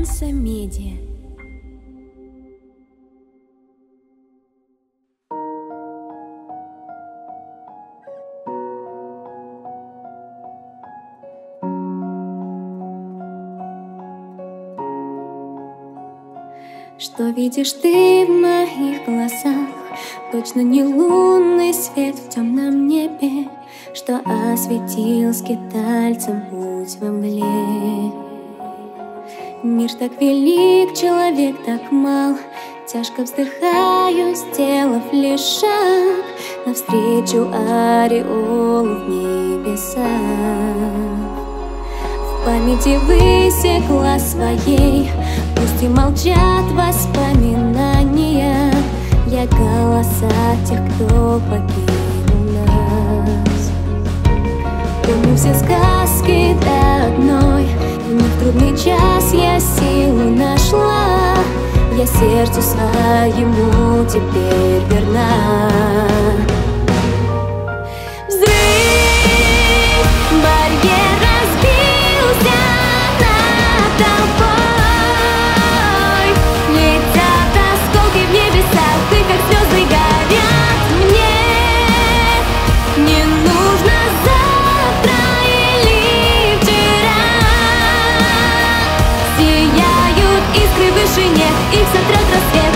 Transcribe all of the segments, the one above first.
Альянса Медиа. Что видишь ты в моих глазах? Точно не лунный свет в темном небе, что осветил скитальцам путь во мгле. Мир так велик, человек так мал, тяжко вздыхаю, сделав лишь шаг навстречу ореолу в небесах. В памяти выси глаз своей, пусть и молчат воспоминания, я голоса тех, кто покинул нас. Помню все сказки до одной, и не в трудный час я силу нашла, я сердцу своему теперь верна. Взрыв, барьер разбился над тобой, летят осколки в небесах, ты как звезды горят мне. Не нужно завтра или вчера, сияют искры в вышине, их сотрет рассвет.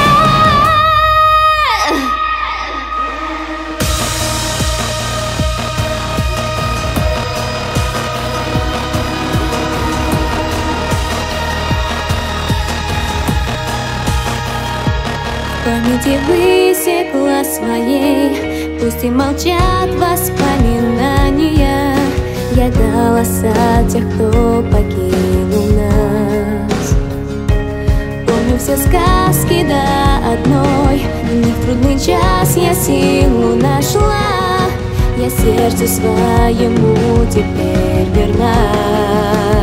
В памяти выси глаз своей, пусть и молчат воспоминания, я голоса тех, кто покинул нас. Помню все сказки до одной, не в трудный час я силу нашла, я сердцу своему теперь верна.